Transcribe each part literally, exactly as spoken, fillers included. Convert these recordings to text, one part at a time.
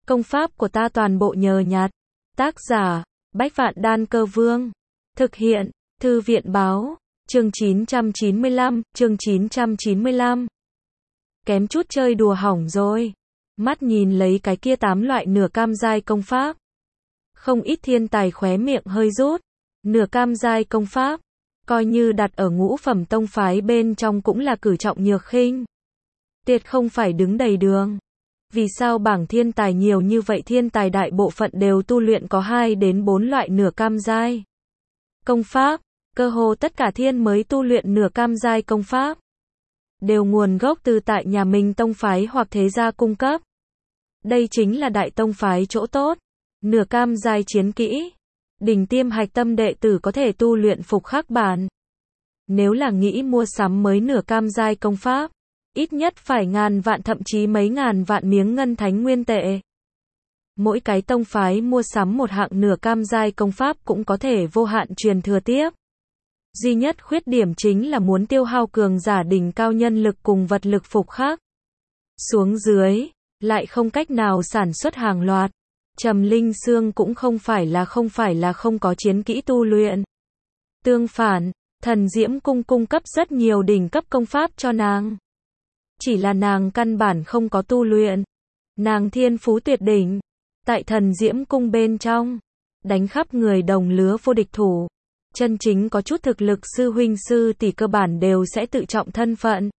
Công pháp của ta toàn bộ nhờ nhặt. Tác giả, Bách Vạn Đan Cơ Vương. Thực hiện, Thư viện Báo. Chương chín trăm chín mươi lăm, chương chín trăm chín mươi lăm. Kém chút chơi đùa hỏng rồi. Mắt nhìn lấy cái kia tám loại nửa cam giai công pháp. Không ít thiên tài khóe miệng hơi rút. Nửa cam giai công pháp, coi như đặt ở ngũ phẩm tông phái bên trong cũng là cử trọng nhược khinh. Tiệt không phải đứng đầy đường. Vì sao bảng thiên tài nhiều như vậy, thiên tài đại bộ phận đều tu luyện có hai đến bốn loại nửa cam giai công pháp, cơ hồ tất cả thiên mới tu luyện nửa cam giai công pháp đều nguồn gốc từ tại nhà mình tông phái hoặc thế gia cung cấp. Đây chính là đại tông phái chỗ tốt. Nửa cam giai chiến kỹ, đỉnh tiêm hạch tâm đệ tử có thể tu luyện phục khắc bản. Nếu là nghĩ mua sắm mới nửa cam giai công pháp, ít nhất phải ngàn vạn thậm chí mấy ngàn vạn miếng ngân thánh nguyên tệ. Mỗi cái tông phái mua sắm một hạng nửa cam giai công pháp cũng có thể vô hạn truyền thừa tiếp. Duy nhất khuyết điểm chính là muốn tiêu hao cường giả đỉnh cao nhân lực cùng vật lực phục khắc. Xuống dưới, lại không cách nào sản xuất hàng loạt. Trầm Linh Sương cũng không phải là không phải là không có chiến kỹ tu luyện. Tương phản, Thần Diễm Cung cung cấp rất nhiều đỉnh cấp công pháp cho nàng. Chỉ là nàng căn bản không có tu luyện. Nàng thiên phú tuyệt đỉnh. Tại Thần Diễm Cung bên trong, đánh khắp người đồng lứa vô địch thủ. Chân chính có chút thực lực sư huynh sư tỷ cơ bản đều sẽ tự trọng thân phận.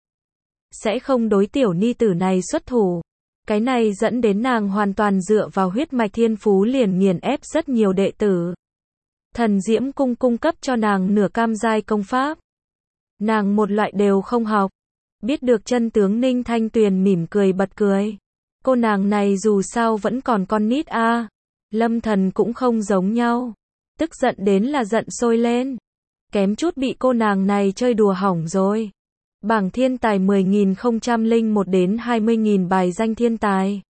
Sẽ không đối tiểu ni tử này xuất thủ. Cái này dẫn đến nàng hoàn toàn dựa vào huyết mạch thiên phú liền nghiền ép rất nhiều đệ tử. Thần Diễm Cung cung cấp cho nàng nửa cam giai công pháp. Nàng một loại đều không học. Biết được chân tướng Ninh Thanh Tuyền mỉm cười bật cười. Cô nàng này dù sao vẫn còn con nít a. À. Lâm Thần cũng không giống nhau. Tức giận đến là giận sôi lên. Kém chút bị cô nàng này chơi đùa hỏng rồi. Bảng thiên tài mười nghìn không trăm lẻ một đến hai mươi nghìn bài danh thiên tài.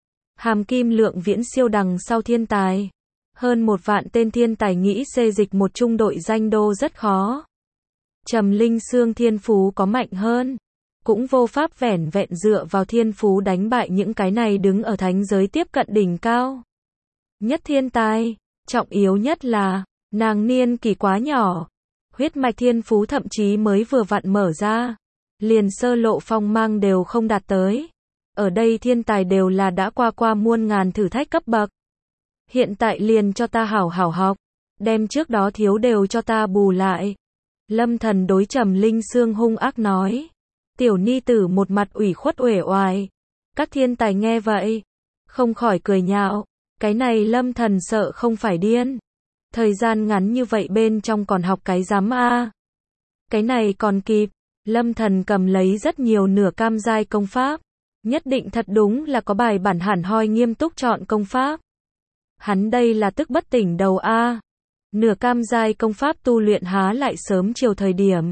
Hàm kim lượng viễn siêu đằng sau thiên tài. Hơn một vạn tên thiên tài nghĩ xê dịch một trung đội danh đô rất khó. Trầm Linh Sương thiên phú có mạnh hơn. Cũng vô pháp vẻn vẹn dựa vào thiên phú đánh bại những cái này đứng ở thánh giới tiếp cận đỉnh cao. Nhất thiên tài, trọng yếu nhất là, nàng niên kỳ quá nhỏ. Huyết mạch thiên phú thậm chí mới vừa vặn mở ra. Liền sơ lộ phong mang đều không đạt tới. Ở đây thiên tài đều là đã qua qua muôn ngàn thử thách cấp bậc. Hiện tại liền cho ta hảo hảo học. Đem trước đó thiếu đều cho ta bù lại. Lâm Thần đối Trầm Linh Sương hung ác nói. Tiểu ni tử một mặt ủy khuất uể oải. Các thiên tài nghe vậy, không khỏi cười nhạo. Cái này Lâm Thần sợ không phải điên. Thời gian ngắn như vậy bên trong còn học cái rắm a. Cái này còn kịp. Lâm Thần cầm lấy rất nhiều nửa cam giai công pháp. Nhất định thật đúng là có bài bản hẳn hoi nghiêm túc chọn công pháp. Hắn đây là tức bất tỉnh đầu a. Nửa cam giai công pháp tu luyện há lại sớm chiều thời điểm.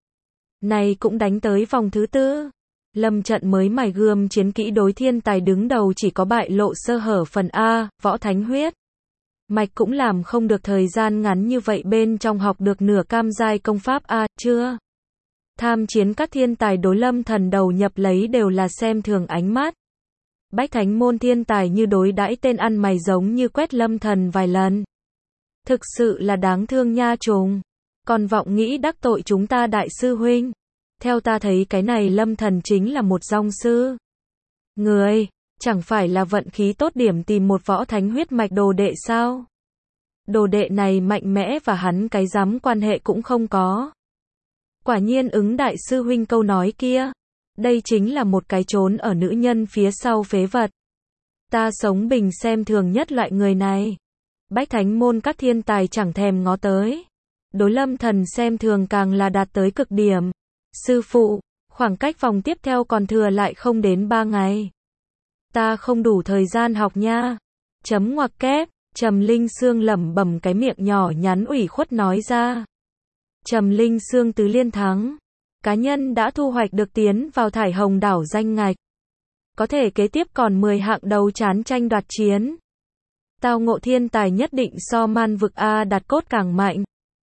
Này cũng đánh tới vòng thứ tư. Lâm trận mới mài gươm chiến kỹ đối thiên tài đứng đầu chỉ có bại lộ sơ hở phần A, võ thánh huyết. Mạch cũng làm không được thời gian ngắn như vậy bên trong học được nửa cam giai công pháp A, chưa? Tham chiến các thiên tài đối Lâm Thần đầu nhập lấy đều là xem thường ánh mắt. Bách thánh môn thiên tài như đối đãi tên ăn mày giống như quét Lâm Thần vài lần. Thực sự là đáng thương nha trùng. Còn vọng nghĩ đắc tội chúng ta đại sư huynh. Theo ta thấy cái này Lâm Thần chính là một dòng sư. Người, chẳng phải là vận khí tốt điểm tìm một võ thánh huyết mạch đồ đệ sao? Đồ đệ này mạnh mẽ và hắn cái dám quan hệ cũng không có. Quả nhiên ứng đại sư huynh câu nói kia. Đây chính là một cái trốn ở nữ nhân phía sau phế vật. Ta sống bình xem thường nhất loại người này. Bách thánh môn các thiên tài chẳng thèm ngó tới. Đối Lâm Thần xem thường càng là đạt tới cực điểm. Sư phụ, khoảng cách vòng tiếp theo còn thừa lại không đến ba ngày. Ta không đủ thời gian học nha. Chấm ngoặc kép, Trầm Linh Sương lẩm bẩm cái miệng nhỏ nhắn ủy khuất nói ra. Trầm Linh Sương tứ liên thắng. Cá nhân đã thu hoạch được tiến vào thải hồng đảo danh ngạch. Có thể kế tiếp còn mười hạng đấu chán tranh đoạt chiến. Tao ngộ thiên tài nhất định so man vực A đặt cốt càng mạnh.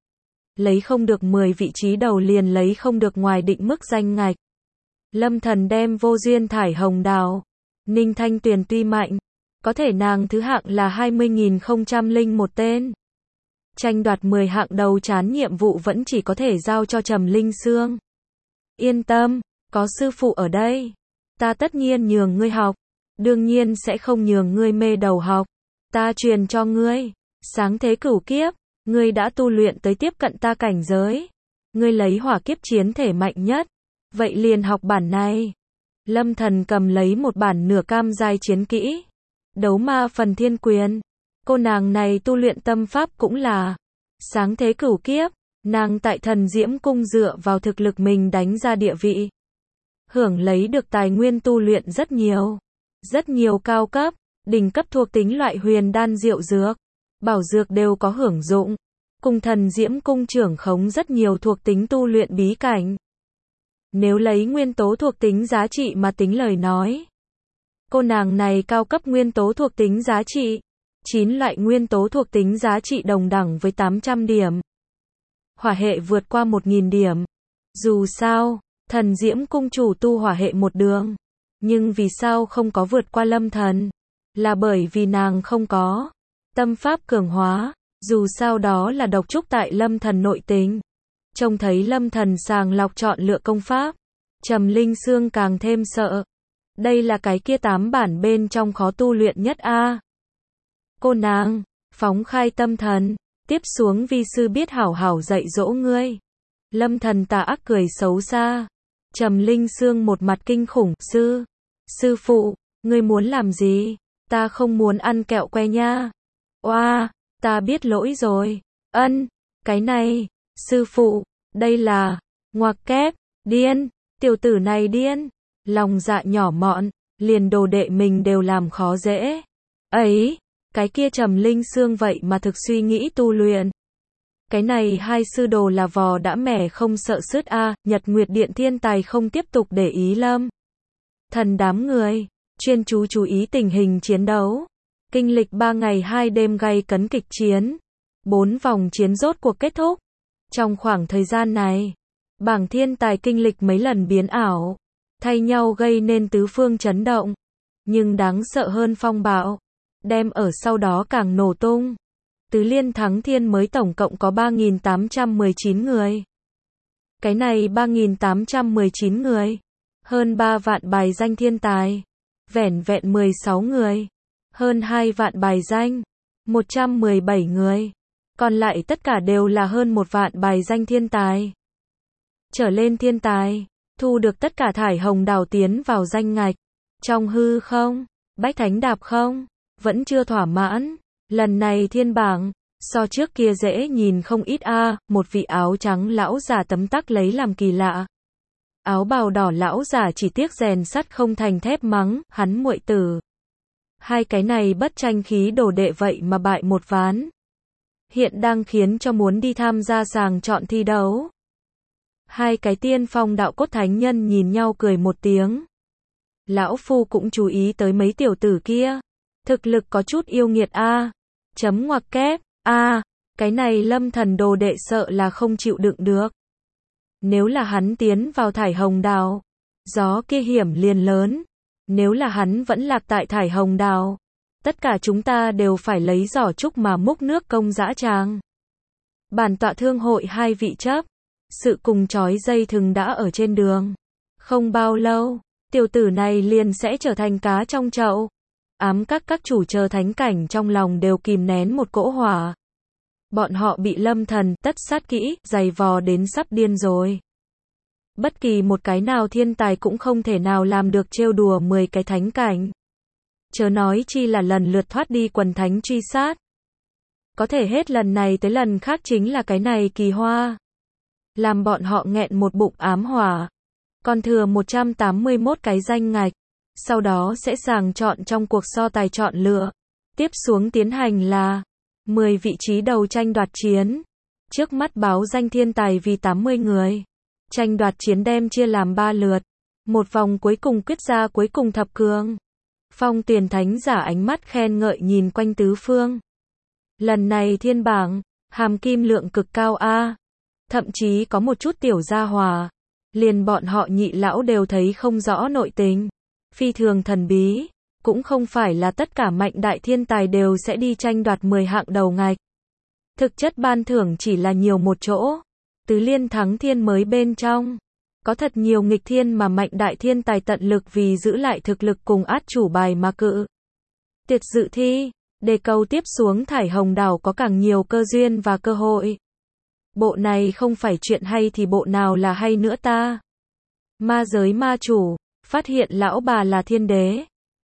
Lấy không được mười vị trí đầu liền lấy không được ngoài định mức danh ngạch. Lâm Thần đem vô duyên thải hồng đào. Ninh Thanh Tuyền tuy mạnh, Có thể nàng thứ hạng là hai mươi nghìn không trăm lẻ một tên. Tranh đoạt mười hạng đầu chán nhiệm vụ vẫn chỉ có thể giao cho Trầm Linh Sương. Yên tâm, có sư phụ ở đây. Ta tất nhiên nhường ngươi học. Đương nhiên sẽ không nhường ngươi mê đầu học. Ta truyền cho ngươi. Sáng thế cửu kiếp. Ngươi đã tu luyện tới tiếp cận ta cảnh giới. Ngươi lấy hỏa kiếp chiến thể mạnh nhất. Vậy liền học bản này. Lâm Thần cầm lấy một bản nửa cam giai chiến kỹ. Đấu ma phần thiên quyền. Cô nàng này tu luyện tâm pháp cũng là sáng thế cửu kiếp. Nàng tại thần diễm cung dựa vào thực lực mình đánh ra địa vị. Hưởng lấy được tài nguyên tu luyện rất nhiều. Rất nhiều cao cấp, đỉnh cấp thuộc tính loại huyền đan diệu dược. Bảo dược đều có hưởng dụng. Cùng thần diễm cung trưởng khống rất nhiều thuộc tính tu luyện bí cảnh. Nếu lấy nguyên tố thuộc tính giá trị mà tính lời nói. Cô nàng này cao cấp nguyên tố thuộc tính giá trị. chín loại nguyên tố thuộc tính giá trị đồng đẳng với tám trăm điểm. Hỏa hệ vượt qua một nghìn điểm. Dù sao, thần diễm cung chủ tu hỏa hệ một đường. Nhưng vì sao không có vượt qua Lâm Thần? Là bởi vì nàng không có tâm pháp cường hóa. Dù sao đó là độc trúc tại Lâm Thần nội tình. Trông thấy Lâm Thần sàng lọc chọn lựa công pháp. Trầm Linh Sương càng thêm sợ. Đây là cái kia tám bản bên trong khó tu luyện nhất a. Cô nàng, phóng khai tâm thần. Tiếp xuống vi sư biết hảo hảo dạy dỗ ngươi. Lâm Thần tà ác cười xấu xa. Trầm Linh Sương một mặt kinh khủng. Sư, sư phụ, ngươi muốn làm gì? Ta không muốn ăn kẹo que nha. Oa, ta biết lỗi rồi. Ân, cái này, sư phụ, đây là, ngoặc kép, điên, tiểu tử này điên. Lòng dạ nhỏ mọn, liền đồ đệ mình đều làm khó dễ. Ấy, cái kia Trầm Linh Sương vậy mà thực suy nghĩ tu luyện. Cái này hai sư đồ là vò đã mẻ không sợ sứt a. À, Nhật Nguyệt Điện thiên tài không tiếp tục để ý Lâm Thần đám người, chuyên chú chú ý tình hình chiến đấu. Kinh lịch ba ngày hai đêm gay cấn kịch chiến. Bốn vòng chiến rốt cuộc kết thúc. Trong khoảng thời gian này, bảng thiên tài kinh lịch mấy lần biến ảo, thay nhau gây nên tứ phương chấn động. Nhưng đáng sợ hơn phong bạo, đem ở sau đó càng nổ tung. Tứ liên thắng thiên mới tổng cộng có ba nghìn tám trăm mười chín người. Cái này ba nghìn tám trăm mười chín người. Hơn ba vạn bài danh thiên tài. Vẻn vẹn mười sáu người. Hơn hai vạn bài danh. một trăm mười bảy người. Còn lại tất cả đều là hơn một vạn bài danh thiên tài. Trở lên thiên tài. Thu được tất cả thải hồng đào tiến vào danh ngạch. Trong hư không? Bách thánh đạp không? Vẫn chưa thỏa mãn. Lần này thiên bảng, so trước kia dễ nhìn không ít a. À, một vị áo trắng lão già tấm tắc lấy làm kỳ lạ. Áo bào đỏ lão già chỉ tiếc rèn sắt không thành thép mắng, hắn muội tử. Hai cái này bất tranh khí đồ đệ vậy mà bại một ván. Hiện đang khiến cho muốn đi tham gia sàng chọn thi đấu. Hai cái tiên phong đạo cốt thánh nhân nhìn nhau cười một tiếng. Lão phu cũng chú ý tới mấy tiểu tử kia. Thực lực có chút yêu nghiệt a. À. Chấm ngoặc kép, a, à, cái này Lâm Thần đồ đệ sợ là không chịu đựng được. Nếu là hắn tiến vào thải hồng đào, gió kia hiểm liền lớn. Nếu là hắn vẫn lạc tại thải hồng đào, tất cả chúng ta đều phải lấy giỏ trúc mà múc nước công dã tràng. Bản tọa thương hội hai vị chấp, sự cùng chói dây thừng đã ở trên đường. Không bao lâu, tiểu tử này liền sẽ trở thành cá trong chậu. Ám các các chủ chờ thánh cảnh trong lòng đều kìm nén một cỗ hỏa. Bọn họ bị Lâm Thần tất sát kỹ, giày vò đến sắp điên rồi. Bất kỳ một cái nào thiên tài cũng không thể nào làm được trêu đùa mười cái thánh cảnh. Chớ nói chi là lần lượt thoát đi quần thánh truy sát. Có thể hết lần này tới lần khác chính là cái này kỳ hoa. Làm bọn họ nghẹn một bụng ám hỏa. Còn thừa một trăm tám mươi mốt cái danh ngạch. Sau đó sẽ sàng chọn trong cuộc so tài chọn lựa. Tiếp xuống tiến hành là mười vị trí đầu tranh đoạt chiến. Trước mắt báo danh thiên tài vì tám mươi người. Tranh đoạt chiến đem chia làm ba lượt. Một vòng cuối cùng quyết ra cuối cùng thập cường. Phong Tiền Thánh giả ánh mắt khen ngợi nhìn quanh tứ phương. Lần này thiên bảng, hàm kim lượng cực cao a. Thậm chí có một chút tiểu gia hòa. Liền bọn họ nhị lão đều thấy không rõ nội tình. Phi thường thần bí. cũng không phải là tất cả mạnh đại thiên tài đều sẽ đi tranh đoạt mười hạng đầu ngạch. Thực chất ban thưởng chỉ là nhiều một chỗ. Tứ liên thắng thiên mới bên trong. Có thật nhiều nghịch thiên mà mạnh đại thiên tài tận lực vì giữ lại thực lực cùng át chủ bài mà cự. Tiệt dự thi, để cầu tiếp xuống thải hồng đảo có càng nhiều cơ duyên và cơ hội. Bộ này không phải chuyện hay thì bộ nào là hay nữa ta? Ma giới ma chủ, phát hiện lão bà là thiên đế.